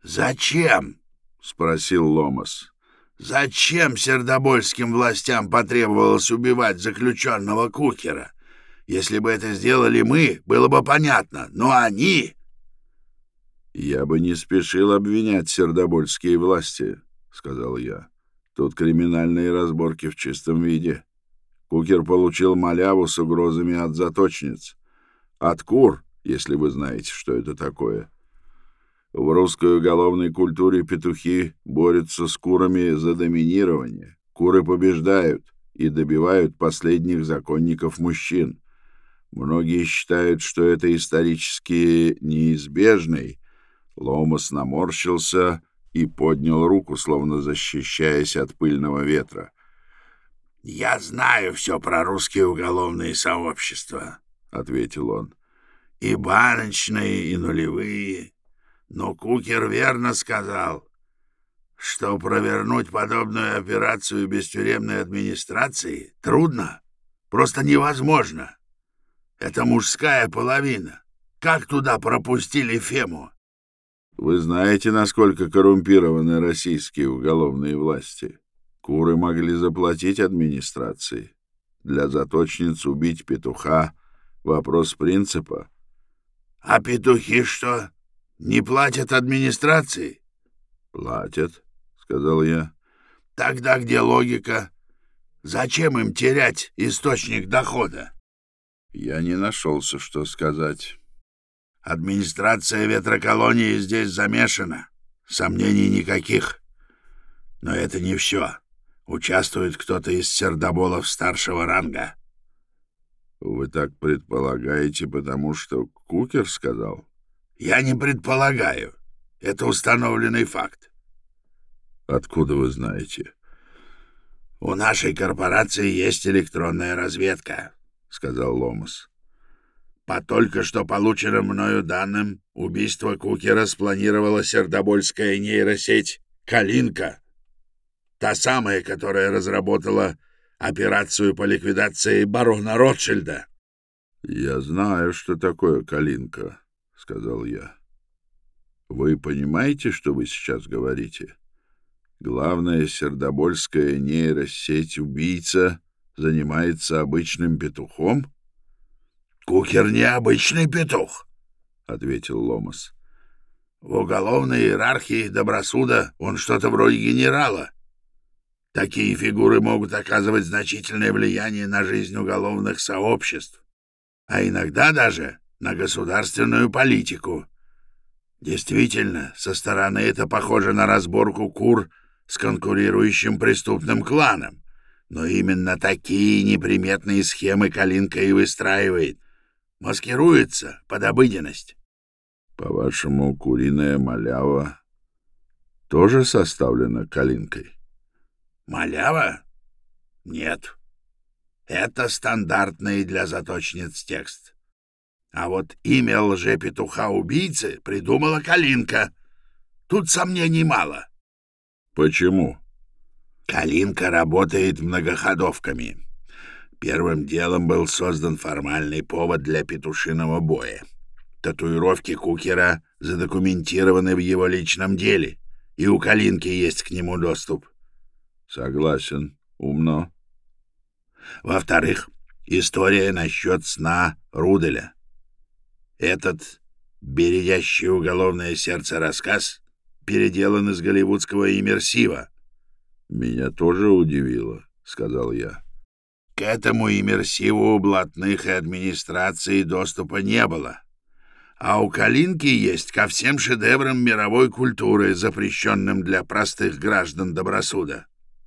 «Зачем?» — спросил Ломас. «Зачем сердобольским властям потребовалось убивать заключенного Кукера? Если бы это сделали мы, было бы понятно, но они...» «Я бы не спешил обвинять сердобольские власти», — сказал я. «Тут криминальные разборки в чистом виде. Кукер получил маляву с угрозами от заточниц. От кур, если вы знаете, что это такое. В русской уголовной культуре петухи борются с курами за доминирование. Куры побеждают и добивают последних законников мужчин. Многие считают, что это исторически неизбежный». Ломас наморщился и поднял руку, словно защищаясь от пыльного ветра. «Я знаю все про русские уголовные сообщества», — ответил он. «И баночные, и нулевые. Но Кукер верно сказал, что провернуть подобную операцию без тюремной администрации трудно, просто невозможно. Это мужская половина. Как туда пропустили Фему?» «Вы знаете, насколько коррумпированы российские уголовные власти? Куры могли заплатить администрации. Для заточниц убить петуха — вопрос принципа». «А петухи что, не платят администрации?» «Платят», — сказал я. «Тогда где логика? Зачем им терять источник дохода?» Я не нашелся, что сказать. «Администрация ветроколонии здесь замешана. Сомнений никаких. Но это не все. Участвует кто-то из сердоболов старшего ранга». «Вы так предполагаете, потому что Кукер сказал?» «Я не предполагаю. Это установленный факт». «Откуда вы знаете?» «У нашей корпорации есть электронная разведка», — сказал Ломас. «По только что полученным мною данным, убийство Кукера спланировала сердобольская нейросеть «Калинка». Та самая, которая разработала операцию по ликвидации барона Ротшильда». «Я знаю, что такое «Калинка», — сказал я. «Вы понимаете, что вы сейчас говорите? Главная сердобольская нейросеть-убийца занимается обычным петухом?» «Кукер не обычный петух», — ответил Ломас. «В уголовной иерархии Добросуда он что-то вроде генерала. Такие фигуры могут оказывать значительное влияние на жизнь уголовных сообществ, а иногда даже на государственную политику. Действительно, со стороны это похоже на разборку кур с конкурирующим преступным кланом, но именно такие неприметные схемы Калинка и выстраивает. Маскируется под обыденность». «По-вашему, куриная малява тоже составлена Калинкой?» «Малява? Нет. Это стандартный для заточниц текст. А вот имя лжепетуха-убийцы придумала Калинка. Тут сомнений мало». «Почему?» «Калинка работает многоходовками. Первым делом был создан формальный повод для петушиного боя. Татуировки Кукера задокументированы в его личном деле, и у Калинки есть к нему доступ». «Согласен. Умно». «Во-вторых, история насчет сна Руделя. Этот бередящий уголовное сердце рассказ переделан из голливудского иммерсива». «Меня тоже удивило», — сказал я. «К этому иммерсиву у блатных и администрации доступа не было. А у Калинки есть ко всем шедеврам мировой культуры, запрещенным для простых граждан Добросуда».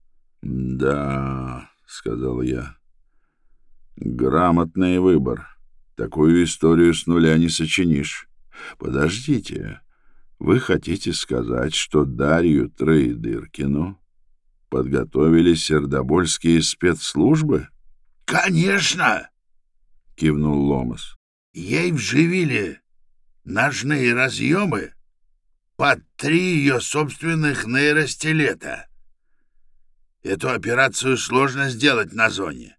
«Да», — сказал я, — «грамотный выбор. Такую историю с нуля не сочинишь. Подождите, вы хотите сказать, что Дарью Троедыркину подготовили сердобольские спецслужбы?» «Конечно!» — кивнул Ломас. «Ей вживили ножные разъемы под 3 ее собственных нейростилета. Эту операцию сложно сделать на зоне.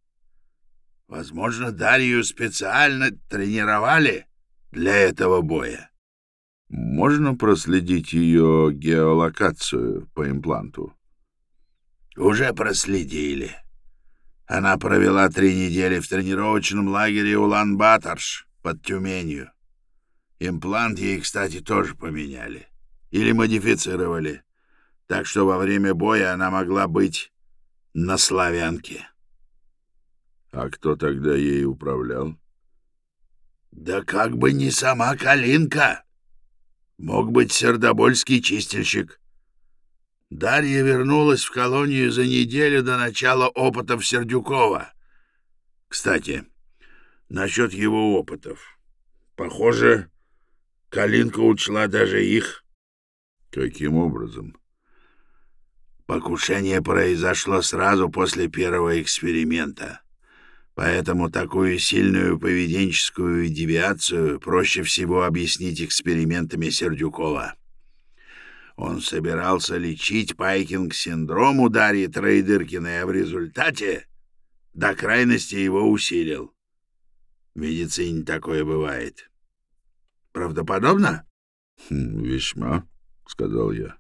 Возможно, Дарью специально тренировали для этого боя». Можно проследить ее геолокацию по импланту? Уже проследили. Она провела 3 недели в тренировочном лагере Улан-Баторж под Тюменью. Имплант ей, кстати, тоже поменяли. Или модифицировали. Так что во время боя она могла быть на Славянке. А кто тогда ей управлял? Да как бы не сама Калинка. Мог быть сердобольский чистильщик. Дарья вернулась в колонию за неделю до начала опытов Сердюкова. Кстати, насчет его опытов. Похоже, Калинка учла даже их. Каким образом? Покушение произошло сразу после первого эксперимента. Поэтому такую сильную поведенческую девиацию проще всего объяснить экспериментами Сердюкова. Он собирался лечить Пайкинг-синдром у Дарьи Троедыркиной, а в результате до крайности его усилил. В медицине такое бывает. Правдоподобно? Весьма, — сказал я.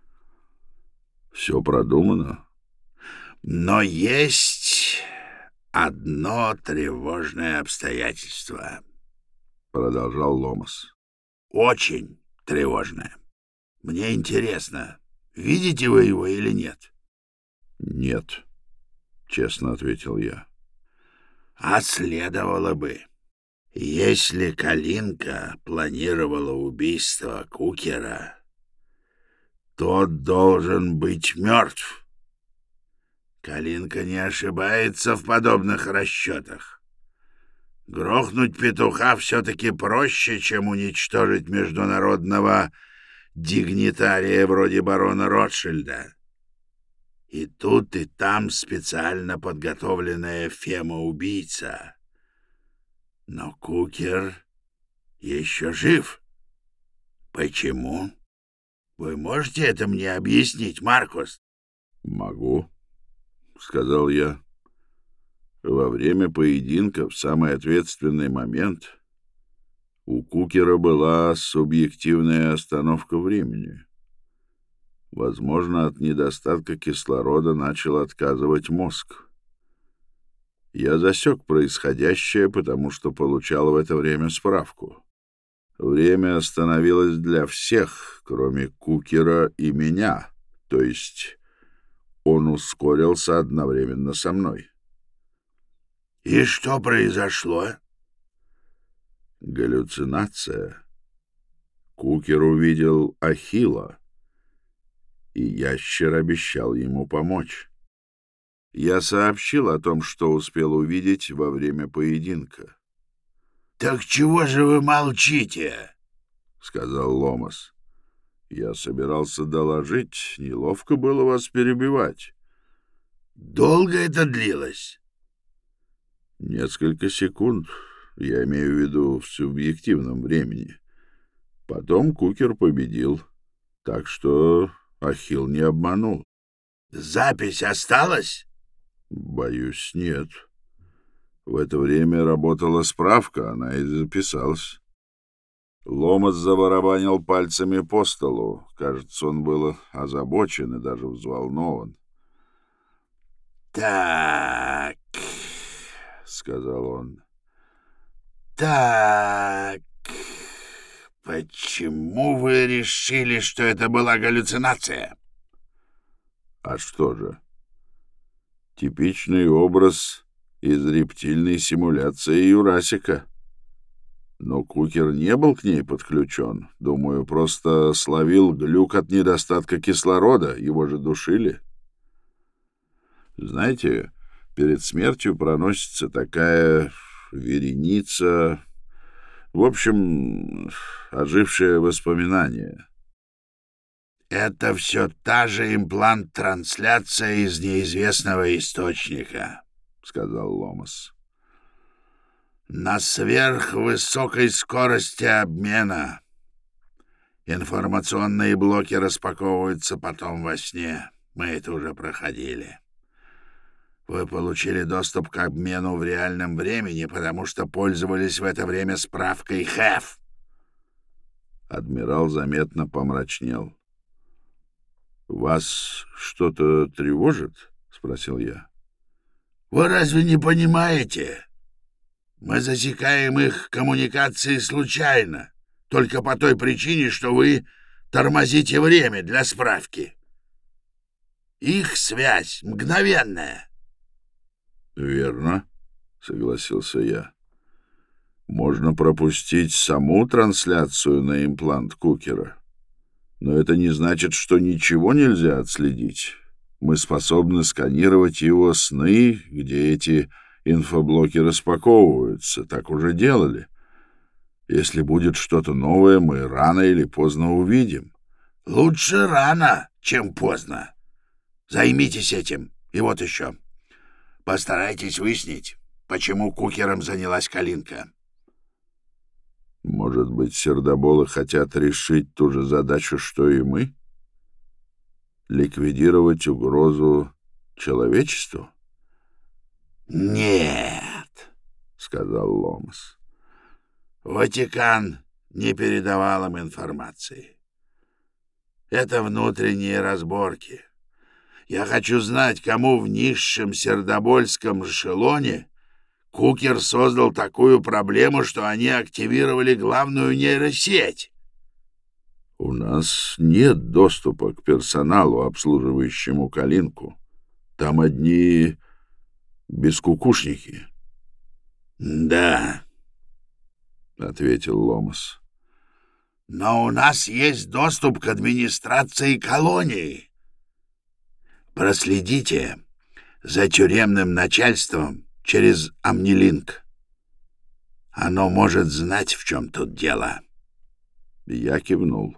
Все продумано. Но есть одно тревожное обстоятельство, — продолжал Ломас. Очень тревожное. Мне интересно, видите вы его или нет? Нет, — честно ответил я. А следовало бы. Если Калинка планировала убийство Кукера, тот должен быть мертв. Калинка не ошибается в подобных расчетах. Грохнуть петуха все-таки проще, чем уничтожить международного дигнитария вроде барона Ротшильда. И тут, и там специально подготовленная Фема-убийца. Но Кукер еще жив. Почему? Вы можете это мне объяснить, Маркус? Могу, — сказал я. Во время поединка, в самый ответственный момент, у Кукера была субъективная остановка времени. Возможно, от недостатка кислорода начал отказывать мозг. Я засек происходящее, потому что получал в это время справку. Время остановилось для всех, кроме Кукера и меня, то есть он ускорился одновременно со мной. И что произошло? Галлюцинация. Кукер увидел Ахилла, и ящер обещал ему помочь. Я сообщил о том, что успел увидеть во время поединка. — Так чего же вы молчите? — сказал Ломас. — Я собирался доложить, неловко было вас перебивать. — Долго это длилось? — Несколько секунд, я имею в виду в субъективном времени. Потом Кукер победил, так что Ахилл не обманул. — Запись осталась? — Боюсь, нет. В это время работала справка, она и записалась. Ломас забарабанил пальцами по столу. Кажется, он был озабочен и даже взволнован. — Так, — сказал он, — так, почему вы решили, что это была галлюцинация? — А что же? Типичный образ из рептильной симуляции Юрасика. Но Кукер не был к ней подключен. Думаю, просто словил глюк от недостатка кислорода. Его же душили. Знаете, перед смертью проносится такая вереница... В общем, ожившее воспоминание. Это все та же имплант-трансляция из неизвестного источника, — сказал Ломас. На сверхвысокой скорости обмена. Информационные блоки распаковываются потом во сне. Мы это уже проходили. Вы получили доступ к обмену в реальном времени, потому что пользовались в это время справкой ХЭФ. Адмирал заметно помрачнел. «Вас что-то тревожит?» — спросил я. «Вы разве не понимаете? Мы засекаем их коммуникации случайно, только по той причине, что вы тормозите время для справки. Их связь мгновенная». «Верно», — согласился я. «Можно пропустить саму трансляцию на имплант Кукера. Но это не значит, что ничего нельзя отследить. Мы способны сканировать его сны, где эти инфоблоки распаковываются. Так уже делали. Если будет что-то новое, мы рано или поздно увидим». «Лучше рано, чем поздно. Займитесь этим. И вот еще. Постарайтесь выяснить, почему Кукером занялась Калинка». «Может быть, сердоболы хотят решить ту же задачу, что и мы? Ликвидировать угрозу человечеству?» «Нет», — сказал Ломас. «Ватикан не передавал им информации. Это внутренние разборки. Я хочу знать, кому в низшем сердобольском эшелоне Кукер создал такую проблему, что они активировали главную нейросеть». «У нас нет доступа к персоналу, обслуживающему Калинку. Там одни бескукушники». «Да», — ответил Ломас. «Но у нас есть доступ к администрации колонии. Проследите за тюремным начальством через Амнилинк. Оно может знать, в чем тут дело». Я кивнул.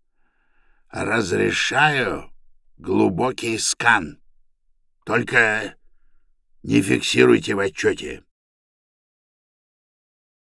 «Разрешаю глубокий скан. Только не фиксируйте в отчете.